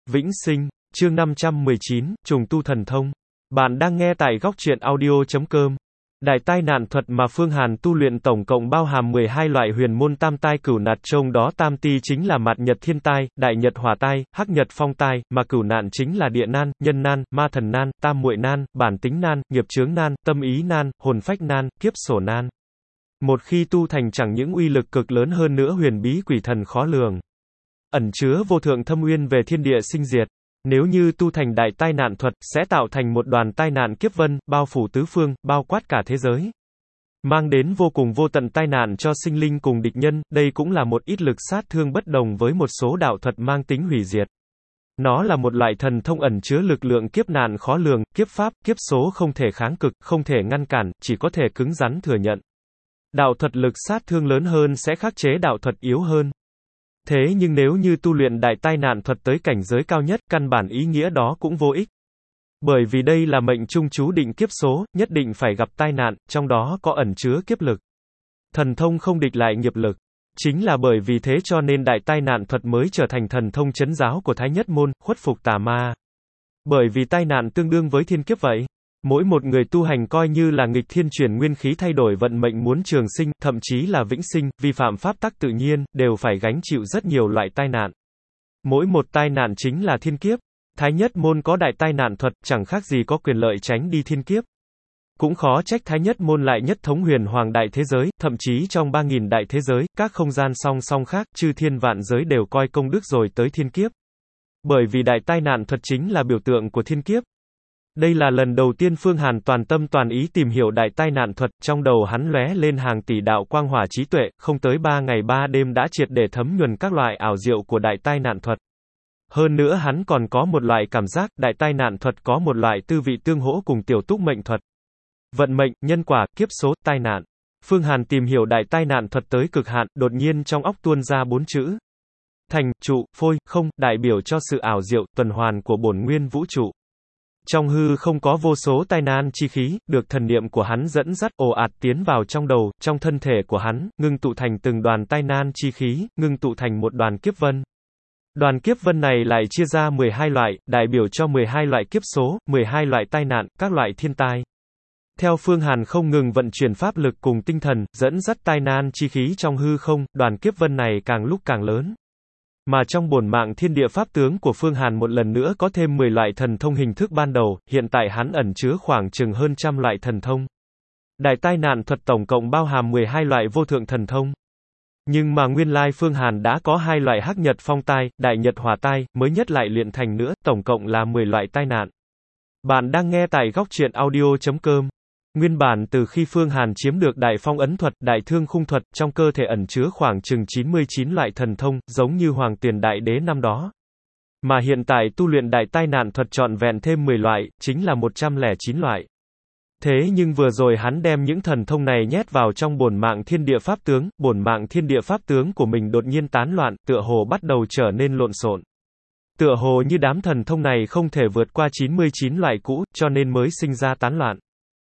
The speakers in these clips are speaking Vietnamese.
Vĩnh sinh, chương 519, trùng tu thần thông. Bạn đang nghe tại góc truyện audio.com. Đại tai nạn thuật mà Phương Hàn tu luyện tổng cộng bao hàm 12 loại huyền môn tam tai cửu nạn, trong đó tam ti chính là mạt nhật thiên tai, đại nhật hỏa tai, hắc nhật phong tai, mà cửu nạn chính là địa nan, nhân nan, ma thần nan, tam muội nan, bản tính nan, nghiệp chướng nan, tâm ý nan, hồn phách nan, kiếp sổ nan. Một khi tu thành chẳng những uy lực cực lớn hơn nữa huyền bí quỷ thần khó lường, ẩn chứa vô thượng thâm uyên về thiên địa sinh diệt. Nếu như tu thành đại tai nạn thuật, sẽ tạo thành một đoàn tai nạn kiếp vân, bao phủ tứ phương, bao quát cả thế giới. Mang đến vô cùng vô tận tai nạn cho sinh linh cùng địch nhân, đây cũng là một ít lực sát thương bất đồng với một số đạo thuật mang tính hủy diệt. Nó là một loại thần thông ẩn chứa lực lượng kiếp nạn khó lường, kiếp pháp, kiếp số không thể kháng cực, không thể ngăn cản, chỉ có thể cứng rắn thừa nhận. Đạo thuật lực sát thương lớn hơn sẽ khắc chế đạo thuật yếu hơn. Thế nhưng nếu như tu luyện đại tai nạn thuật tới cảnh giới cao nhất, căn bản ý nghĩa đó cũng vô ích. Bởi vì đây là mệnh trung chú định kiếp số, nhất định phải gặp tai nạn, trong đó có ẩn chứa kiếp lực. Thần thông không địch lại nghiệp lực. Chính là bởi vì thế cho nên đại tai nạn thuật mới trở thành thần thông trấn giáo của Thái Nhất Môn, khuất phục tà ma. Bởi vì tai nạn tương đương với thiên kiếp vậy. Mỗi một người tu hành coi như là nghịch thiên chuyển nguyên khí thay đổi vận mệnh muốn trường sinh, thậm chí là vĩnh sinh, vi phạm pháp tắc tự nhiên, đều phải gánh chịu rất nhiều loại tai nạn. Mỗi một tai nạn chính là thiên kiếp. Thái Nhất Môn có đại tai nạn thuật, chẳng khác gì có quyền lợi tránh đi thiên kiếp. Cũng khó trách Thái Nhất Môn lại nhất thống huyền hoàng đại thế giới, thậm chí trong 3.000 đại thế giới, các không gian song song khác, chư thiên vạn giới đều coi công đức rồi tới thiên kiếp. Bởi vì đại tai nạn thuật chính là biểu tượng của thiên kiếp. Đây là lần đầu tiên Phương Hàn toàn tâm toàn ý tìm hiểu đại tai nạn thuật, trong đầu hắn lóe lên hàng tỷ đạo quang hỏa trí tuệ, không tới 3 ngày 3 đêm đã triệt để thấm nhuần các loại ảo diệu của đại tai nạn thuật. Hơn nữa hắn còn có một loại cảm giác, đại tai nạn thuật có một loại tư vị tương hỗ cùng tiểu túc mệnh thuật. Vận mệnh, nhân quả, kiếp số, tai nạn. Phương Hàn tìm hiểu đại tai nạn thuật tới cực hạn, đột nhiên trong óc tuôn ra 4 chữ. Thành, trụ, phôi, không, đại biểu cho sự ảo diệu, tuần hoàn của bổn nguyên vũ trụ. Trong hư không có vô số tai nan chi khí, được thần niệm của hắn dẫn dắt ồ ạt tiến vào trong đầu, trong thân thể của hắn, ngưng tụ thành từng đoàn tai nan chi khí, ngưng tụ thành một đoàn kiếp vân. Đoàn kiếp vân này lại chia ra 12 loại, đại biểu cho 12 loại kiếp số, 12 loại tai nạn, các loại thiên tai. Theo Phương Hàn không ngừng vận chuyển pháp lực cùng tinh thần, dẫn dắt tai nan chi khí trong hư không, đoàn kiếp vân này càng lúc càng lớn. Mà trong bổn mạng thiên địa pháp tướng của Phương Hàn một lần nữa có thêm 10 loại thần thông hình thức ban đầu, hiện tại hắn ẩn chứa khoảng chừng hơn trăm loại thần thông. Đại tai nạn thuật tổng cộng bao hàm 12 loại vô thượng thần thông. Nhưng mà nguyên lai Phương Hàn đã có 2 loại hắc nhật phong tai, đại nhật hỏa tai, mới nhất lại luyện thành nữa, tổng cộng là 10 loại tai nạn. Bạn đang nghe tại góc truyện audio.com. Nguyên bản từ khi Phương Hàn chiếm được đại phong ấn thuật, đại thương khung thuật, trong cơ thể ẩn chứa khoảng chừng 99 loại thần thông, giống như Hoàng Tuyền Đại Đế năm đó. Mà hiện tại tu luyện đại tai nạn thuật trọn vẹn thêm 10 loại, chính là 109 loại. Thế nhưng vừa rồi hắn đem những thần thông này nhét vào trong bổn mạng thiên địa pháp tướng, bổn mạng thiên địa pháp tướng của mình đột nhiên tán loạn, tựa hồ bắt đầu trở nên lộn xộn. Tựa hồ như đám thần thông này không thể vượt qua 99 loại cũ, cho nên mới sinh ra tán loạn.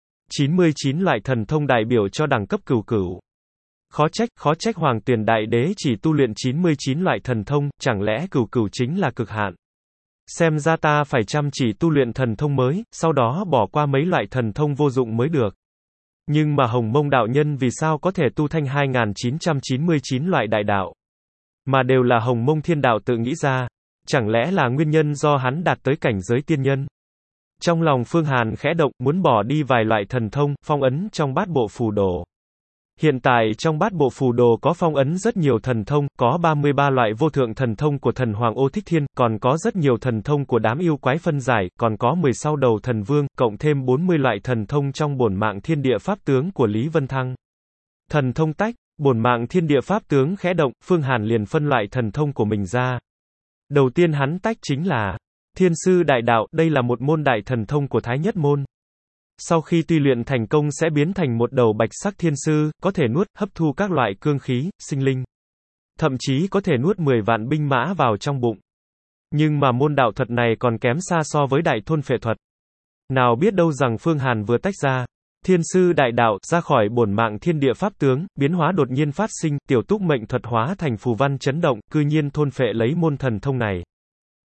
99 loại thần thông đại biểu cho đẳng cấp cửu cửu. Khó trách Hoàng Tuyền Đại Đế chỉ tu luyện 99 loại thần thông, chẳng lẽ cửu cửu chính là cực hạn. Xem ra ta phải chăm chỉ tu luyện thần thông mới, sau đó bỏ qua mấy loại thần thông vô dụng mới được. Nhưng mà Hồng Mông đạo nhân vì sao có thể tu thành 2999 loại đại đạo? Mà đều là Hồng Mông thiên đạo tự nghĩ ra. Chẳng lẽ là nguyên nhân do hắn đạt tới cảnh giới tiên nhân? Trong lòng Phương Hàn khẽ động, muốn bỏ đi vài loại thần thông, phong ấn trong bát bộ phù đồ. Hiện tại trong bát bộ phù đồ có phong ấn rất nhiều thần thông, có 33 loại vô thượng thần thông của thần Hoàng Ô Thích Thiên, còn có rất nhiều thần thông của đám yêu quái phân giải, còn có 16 đầu thần vương, cộng thêm 40 loại thần thông trong bổn mạng thiên địa pháp tướng của Lý Vân Thăng. Thần thông tách, bổn mạng thiên địa pháp tướng khẽ động, Phương Hàn liền phân loại thần thông của mình ra. Đầu tiên hắn tách chính là Thiên Sư Đại Đạo, đây là một môn đại thần thông của Thái Nhất Môn. Sau khi tu luyện thành công sẽ biến thành một đầu bạch sắc thiên sư, có thể nuốt, hấp thu các loại cương khí, sinh linh. Thậm chí có thể nuốt 10 vạn binh mã vào trong bụng. Nhưng mà môn đạo thuật này còn kém xa so với đại thôn phệ thuật. Nào biết đâu rằng Phương Hàn vừa tách ra Thiên Sư Đại Đạo ra khỏi bổn mạng thiên địa pháp tướng, biến hóa đột nhiên phát sinh, tiểu túc mệnh thuật hóa thành phù văn chấn động, cư nhiên thôn phệ lấy môn thần thông này.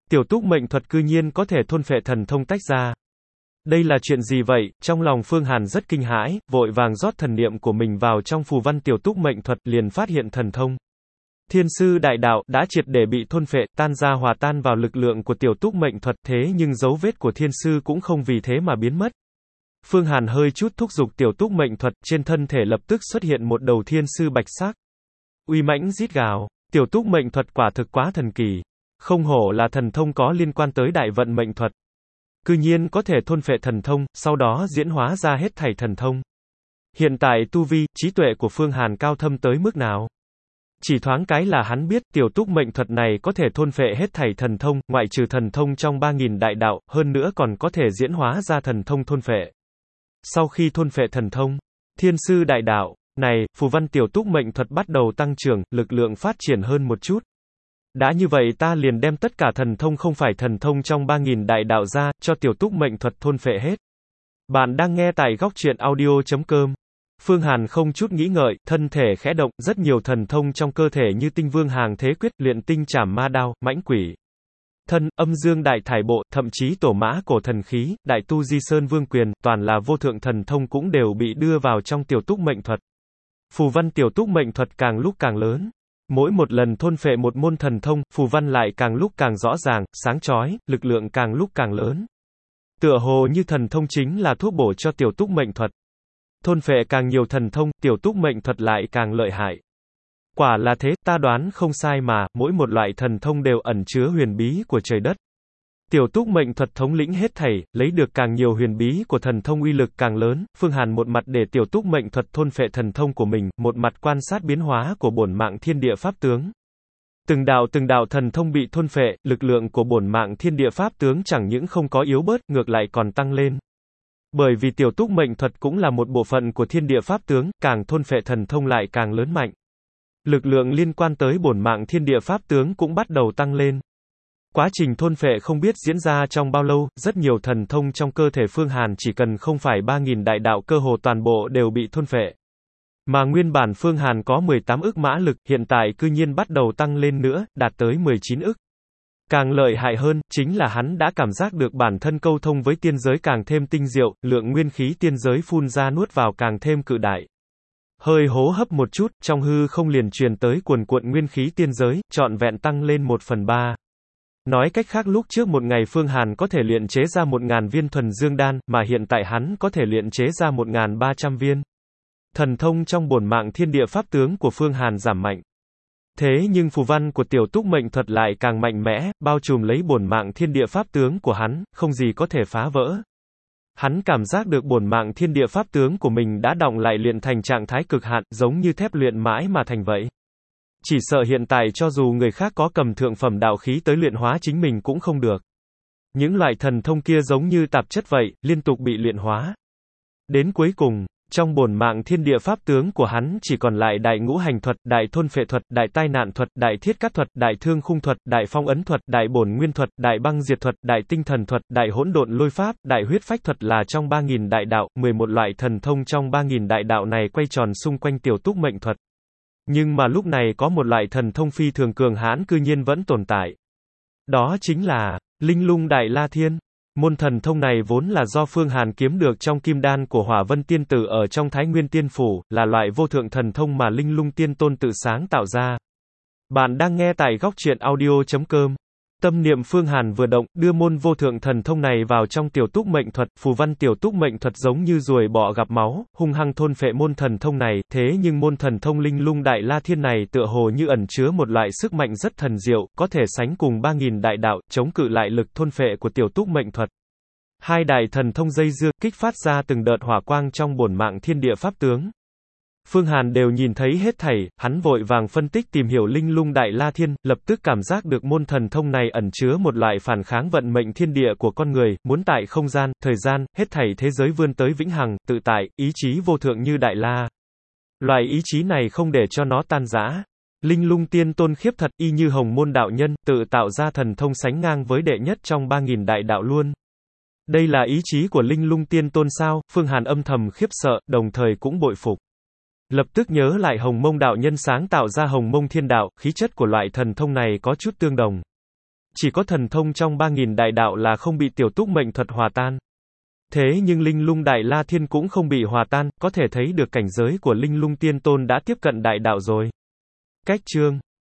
Tiểu túc mệnh thuật cư nhiên có thể thôn phệ thần thông tách ra. Đây là chuyện gì vậy? Trong lòng Phương Hàn rất kinh hãi, vội vàng rót thần niệm của mình vào trong phù văn tiểu túc mệnh thuật, liền phát hiện thần thông. Thiên sư đại đạo đã triệt để bị thôn phệ, tan ra hòa tan vào lực lượng của tiểu túc mệnh thuật, thế nhưng dấu vết của thiên sư cũng không vì thế mà biến mất. Phương Hàn hơi chút thúc giục tiểu túc mệnh thuật, trên thân thể lập tức xuất hiện một đầu thiên sư bạch sắc. Uy mãnh rít gào, tiểu túc mệnh thuật quả thực quá thần kỳ. Không hổ là thần thông có liên quan tới đại vận mệnh thuật. Cư nhiên có thể thôn phệ thần thông, sau đó diễn hóa ra hết thảy thần thông. Hiện tại tu vi, trí tuệ của Phương Hàn cao thâm tới mức nào? Chỉ thoáng cái là hắn biết, tiểu túc mệnh thuật này có thể thôn phệ hết thảy thần thông, ngoại trừ thần thông trong 3000 đại đạo, hơn nữa còn có thể diễn hóa ra thần thông thôn phệ. Sau khi thôn phệ thần thông, thiên sư đại đạo, này, phù văn tiểu túc mệnh thuật bắt đầu tăng trưởng, lực lượng phát triển hơn một chút. Đã như vậy ta liền đem tất cả thần thông không phải thần thông trong 3000 đại đạo ra, cho tiểu túc mệnh thuật thôn phệ hết. Bạn đang nghe tại góc truyện audio.com. Phương Hàn không chút nghĩ ngợi, thân thể khẽ động, rất nhiều thần thông trong cơ thể như tinh vương hàng thế quyết, luyện tinh trảm ma đao, mãnh quỷ thân, âm dương đại thải bộ, thậm chí tổ mã cổ thần khí, đại tu di sơn vương quyền, toàn là vô thượng thần thông cũng đều bị đưa vào trong tiểu túc mệnh thuật. Phù văn tiểu túc mệnh thuật càng lúc càng lớn. Mỗi một lần thôn phệ một môn thần thông, phù văn lại càng lúc càng rõ ràng, sáng chói, lực lượng càng lúc càng lớn. Tựa hồ như thần thông chính là thuốc bổ cho tiểu túc mệnh thuật. Thôn phệ càng nhiều thần thông, tiểu túc mệnh thuật lại càng lợi hại. Quả là thế, ta đoán không sai mà, mỗi một loại thần thông đều ẩn chứa huyền bí của trời đất. Tiểu túc mệnh thuật thống lĩnh hết thảy, lấy được càng nhiều huyền bí của thần thông uy lực càng lớn. Phương Hàn một mặt để tiểu túc mệnh thuật thôn phệ thần thông của mình, một mặt quan sát biến hóa của bổn mạng thiên địa pháp tướng. Từng đạo thần thông bị thôn phệ, lực lượng của bổn mạng thiên địa pháp tướng chẳng những không có yếu bớt, ngược lại còn tăng lên. Bởi vì tiểu túc mệnh thuật cũng là một bộ phận của thiên địa pháp tướng, càng thôn phệ thần thông lại càng lớn mạnh. Lực lượng liên quan tới bổn mạng thiên địa pháp tướng cũng bắt đầu tăng lên. Quá trình thôn phệ không biết diễn ra trong bao lâu, rất nhiều thần thông trong cơ thể Phương Hàn chỉ cần không phải 3000 đại đạo cơ hồ toàn bộ đều bị thôn phệ. Mà nguyên bản Phương Hàn có 18 ức mã lực, hiện tại cư nhiên bắt đầu tăng lên nữa, đạt tới 19 ức. Càng lợi hại hơn, chính là hắn đã cảm giác được bản thân câu thông với tiên giới càng thêm tinh diệu, lượng nguyên khí tiên giới phun ra nuốt vào càng thêm cự đại. Hơi hố hấp một chút, trong hư không liền truyền tới cuồn cuộn nguyên khí tiên giới, trọn vẹn tăng lên 1/3. Nói cách khác lúc trước một ngày Phương Hàn có thể luyện chế ra 1000 viên thuần dương đan, mà hiện tại hắn có thể luyện chế ra 1300 viên. Thần thông trong bổn mạng thiên địa pháp tướng của Phương Hàn giảm mạnh. Thế nhưng phù văn của tiểu túc mệnh thuật lại càng mạnh mẽ, bao trùm lấy bổn mạng thiên địa pháp tướng của hắn, không gì có thể phá vỡ. Hắn cảm giác được bổn mạng thiên địa pháp tướng của mình đã đọng lại luyện thành trạng thái cực hạn, giống như thép luyện mãi mà thành vậy. Chỉ sợ hiện tại cho dù người khác có cầm thượng phẩm đạo khí tới luyện hóa chính mình cũng không được. Những loại thần thông kia giống như tạp chất vậy, liên tục bị luyện hóa. Đến cuối cùng, trong bổn mạng thiên địa pháp tướng của hắn chỉ còn lại đại ngũ hành thuật, đại thôn phệ thuật, đại tai nạn thuật, đại thiết cắt thuật, đại thương khung thuật, đại phong ấn thuật, đại bổn nguyên thuật, đại băng diệt thuật, đại tinh thần thuật, đại hỗn độn lôi pháp, đại huyết phách thuật là trong 3000 đại đạo, 11 loại thần thông trong 3000 đại đạo này quay tròn xung quanh tiểu túc mệnh thuật. Nhưng mà lúc này có một loại thần thông phi thường cường hãn cư nhiên vẫn tồn tại. Đó chính là Linh Lung Đại La Thiên. Môn thần thông này vốn là do Phương Hàn kiếm được trong kim đan của Hỏa Vân Tiên Tử ở trong Thái Nguyên Tiên Phủ, là loại vô thượng thần thông mà Linh Lung Tiên Tôn tự sáng tạo ra. Bạn đang nghe tại góc truyện audio.com. Tâm niệm Phương Hàn vừa động, đưa môn vô thượng thần thông này vào trong tiểu túc mệnh thuật, phù văn tiểu túc mệnh thuật giống như ruồi bọ gặp máu, hung hăng thôn phệ môn thần thông này, thế nhưng môn thần thông Linh Lung Đại La Thiên này tựa hồ như ẩn chứa một loại sức mạnh rất thần diệu, có thể sánh cùng 3000 đại đạo, chống cự lại lực thôn phệ của tiểu túc mệnh thuật. Hai đại thần thông dây dưa, kích phát ra từng đợt hỏa quang trong bổn mạng thiên địa pháp tướng. Phương Hàn đều nhìn thấy hết thảy, hắn vội vàng phân tích tìm hiểu Linh Lung Đại La Thiên, lập tức cảm giác được môn thần thông này ẩn chứa một loại phản kháng vận mệnh thiên địa của con người, muốn tại không gian, thời gian, hết thảy thế giới vươn tới vĩnh hằng, tự tại, ý chí vô thượng như Đại La. Loại ý chí này không để cho nó tan rã. Linh Lung Tiên Tôn khiếp thật, y như Hồng Môn đạo nhân, tự tạo ra thần thông sánh ngang với đệ nhất trong 3000 đại đạo luôn. Đây là ý chí của Linh Lung Tiên Tôn sao? Phương Hàn âm thầm khiếp sợ, đồng thời cũng bội phục. Lập tức nhớ lại Hồng Mông đạo nhân sáng tạo ra Hồng Mông Thiên Đạo, khí chất của loại thần thông này có chút tương đồng. Chỉ có thần thông trong 3.000 đại đạo là không bị tiểu túc mệnh thuật hòa tan. Thế nhưng Linh Lung Đại La Thiên cũng không bị hòa tan, có thể thấy được cảnh giới của Linh Lung Tiên Tôn đã tiếp cận đại đạo rồi. Cách chương